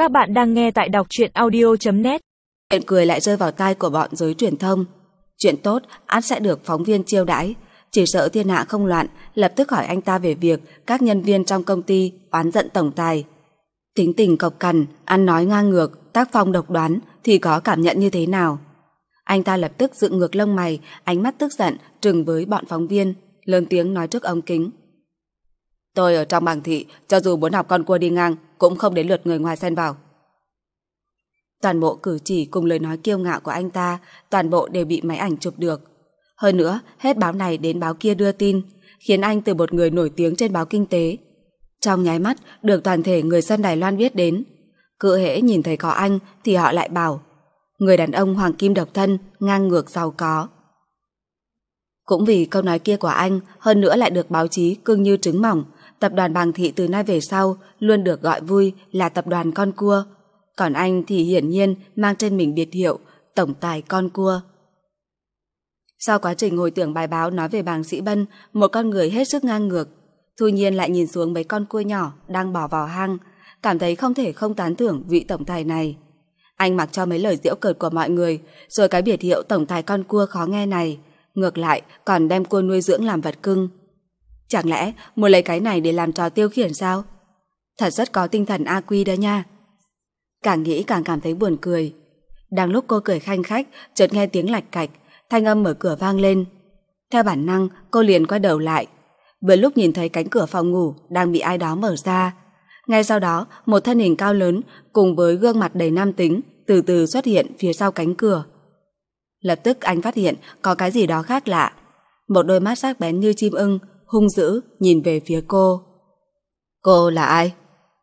Các bạn đang nghe tại đọc truyện audio.net. Chuyện cười lại rơi vào tai của bọn giới truyền thông. Chuyện tốt ắt sẽ được phóng viên chiêu đãi. Chỉ sợ thiên hạ không loạn, lập tức hỏi anh ta về việc các nhân viên trong công ty oán giận tổng tài. Tính tình cộc cằn, ăn nói ngang ngược, tác phong độc đoán thì có cảm nhận như thế nào? Anh ta lập tức dựng ngược lông mày, ánh mắt tức giận trừng với bọn phóng viên, lớn tiếng nói trước ống kính. Tôi ở trong bảng thị, cho dù muốn học con cua đi ngang cũng không đến lượt người ngoài xen vào. Toàn bộ cử chỉ cùng lời nói kiêu ngạo của anh ta, toàn bộ đều bị máy ảnh chụp được. Hơn nữa, hết báo này đến báo kia đưa tin, khiến anh từ một người nổi tiếng trên báo kinh tế, trong nháy mắt được toàn thể người dân Đài Loan biết đến. Cứ hễ nhìn thấy có anh thì họ lại bảo người đàn ông hoàng kim độc thân, ngang ngược giàu có. Cũng vì câu nói kia của anh, hơn nữa lại được báo chí cưng như trứng mỏng, tập đoàn Bàng Thị từ nay về sau luôn được gọi vui là tập đoàn con cua. Còn anh thì hiển nhiên mang trên mình biệt hiệu tổng tài con cua. Sau quá trình hồi tưởng bài báo nói về Bàng Sĩ Bân, một con người hết sức ngang ngược, Thu Nhiên lại nhìn xuống mấy con cua nhỏ đang bỏ vào hang, cảm thấy không thể không tán thưởng vị tổng tài này. Anh mặc cho mấy lời giễu cợt của mọi người, rồi cái biệt hiệu tổng tài con cua khó nghe này, ngược lại còn đem cua nuôi dưỡng làm vật cưng. Chẳng lẽ muốn lấy cái này để làm trò tiêu khiển sao? Thật rất có tinh thần A Quy đó nha. Càng nghĩ càng cảm thấy buồn cười. Đang lúc cô cười khanh khách, chợt nghe tiếng lạch cạch, thanh âm mở cửa vang lên. Theo bản năng, cô liền quay đầu lại. Vừa lúc nhìn thấy cánh cửa phòng ngủ đang bị ai đó mở ra. Ngay sau đó, một thân hình cao lớn cùng với gương mặt đầy nam tính từ từ xuất hiện phía sau cánh cửa. Lập tức anh phát hiện có cái gì đó khác lạ. Một đôi mắt sắc bén như chim ưng, hung dữ nhìn về phía cô. Cô là ai?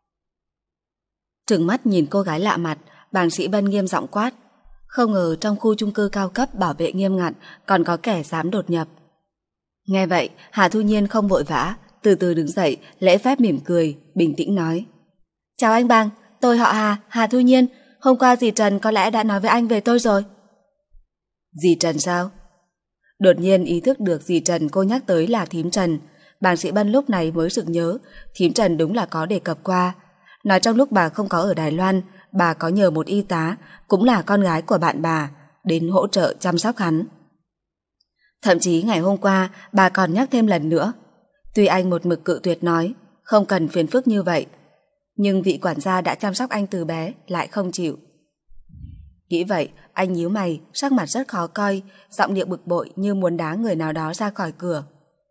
Trừng mắt nhìn cô gái lạ mặt, Bàng Sĩ Bân nghiêm giọng quát. Không ngờ trong khu chung cư cao cấp bảo vệ nghiêm ngặt còn có kẻ dám đột nhập. Nghe vậy, Hà Thu Nhiên không vội vã, từ từ đứng dậy, lễ phép mỉm cười, bình tĩnh nói. Chào anh Bàng, tôi họ Hà, Hà Thu Nhiên. Hôm qua dì Trần có lẽ đã nói với anh về tôi rồi. Dì Trần sao? Đột nhiên ý thức được dì Trần cô nhắc tới là thím Trần. Bàng Sĩ Bân lúc này mới sực nhớ, thím Trần đúng là có đề cập qua. Nói trong lúc bà không có ở Đài Loan, bà có nhờ một y tá, cũng là con gái của bạn bà, đến hỗ trợ chăm sóc hắn. Thậm chí ngày hôm qua, bà còn nhắc thêm lần nữa. Tuy anh một mực cự tuyệt nói, không cần phiền phức như vậy, nhưng vị quản gia đã chăm sóc anh từ bé lại không chịu. Nghĩ vậy, anh nhíu mày, sắc mặt rất khó coi, giọng điệu bực bội như muốn đá người nào đó ra khỏi cửa.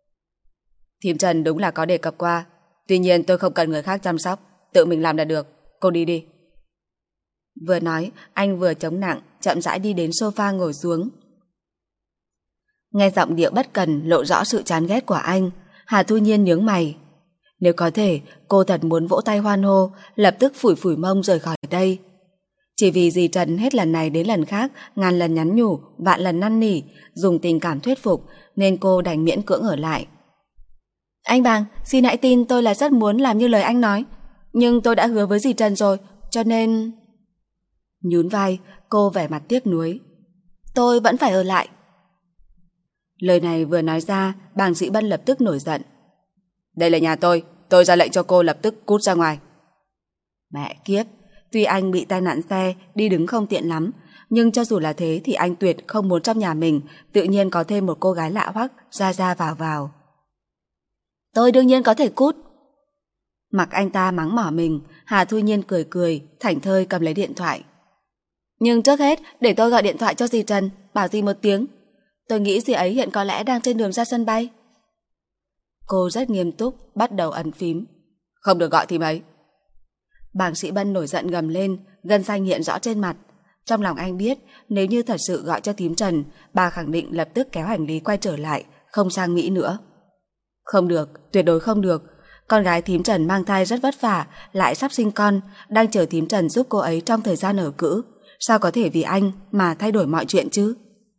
Thím Trần đúng là có đề cập qua, tuy nhiên tôi không cần người khác chăm sóc, tự mình làm là được, cô đi đi. Vừa nói, anh vừa chống nặng, chậm rãi đi đến sofa ngồi xuống. Nghe giọng điệu bất cần lộ rõ sự chán ghét của anh, Hà Thu Nhiên nhướng mày. Nếu có thể, cô thật muốn vỗ tay hoan hô, lập tức phủi phủi mông rời khỏi đây. Chỉ vì dì Trần hết lần này đến lần khác, ngàn lần nhắn nhủ, vạn lần năn nỉ, dùng tình cảm thuyết phục, nên cô đành miễn cưỡng ở lại. Anh Bàng, xin hãy tin tôi là rất muốn làm như lời anh nói, nhưng tôi đã hứa với dì Trần rồi, cho nên... Nhún vai, cô vẻ mặt tiếc nuối. Tôi vẫn phải ở lại. Lời này vừa nói ra, Bàng Sĩ Bân lập tức nổi giận. Đây là nhà tôi ra lệnh cho cô lập tức cút ra ngoài. Mẹ kiếp, tuy anh bị tai nạn xe, đi đứng không tiện lắm, nhưng cho dù là thế thì anh tuyệt không muốn trong nhà mình tự nhiên có thêm một cô gái lạ hoắc ra ra vào vào. Tôi đương nhiên có thể cút. Mặc anh ta mắng mỏ mình, Hà Thu Nhiên cười cười, thảnh thơi cầm lấy điện thoại. Nhưng trước hết, để tôi gọi điện thoại cho dì Trần, bảo dì một tiếng. Tôi nghĩ dì ấy hiện có lẽ đang trên đường ra sân bay. Cô rất nghiêm túc, bắt đầu ấn phím. Không được gọi thím ấy. Bàng Sĩ Bân nổi giận gầm lên, gân xanh hiện rõ trên mặt. Trong lòng anh biết, nếu như thật sự gọi cho thím Trần, bà khẳng định lập tức kéo hành lý quay trở lại, không sang Mỹ nữa. Không được, tuyệt đối không được. Con gái thím Trần mang thai rất vất vả, lại sắp sinh con, đang chờ thím Trần giúp cô ấy trong thời gian ở cữ. Sao có thể vì anh mà thay đổi mọi chuyện chứ?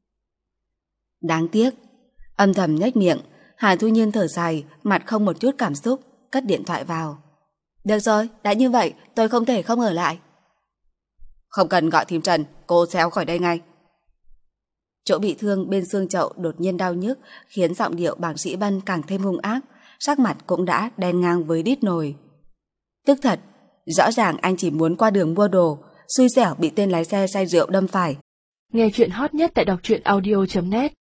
Đáng tiếc. Âm thầm nhếch miệng, Hà Thu Nhiên thở dài, mặt không một chút cảm xúc, cất điện thoại vào. Được rồi, đã như vậy, tôi không thể không ở lại. Không cần gọi thím Trần, cô xéo khỏi đây ngay. Chỗ bị thương bên xương chậu đột nhiên đau nhức, khiến giọng điệu Bàng Sĩ Bân càng thêm hung ác, sắc mặt cũng đã đen ngang với đít nồi. Tức thật, Rõ ràng anh chỉ muốn qua đường mua đồ, xui xẻo bị tên lái xe say rượu đâm phải. Nghe chuyện hot nhất tại đọc truyện audio.net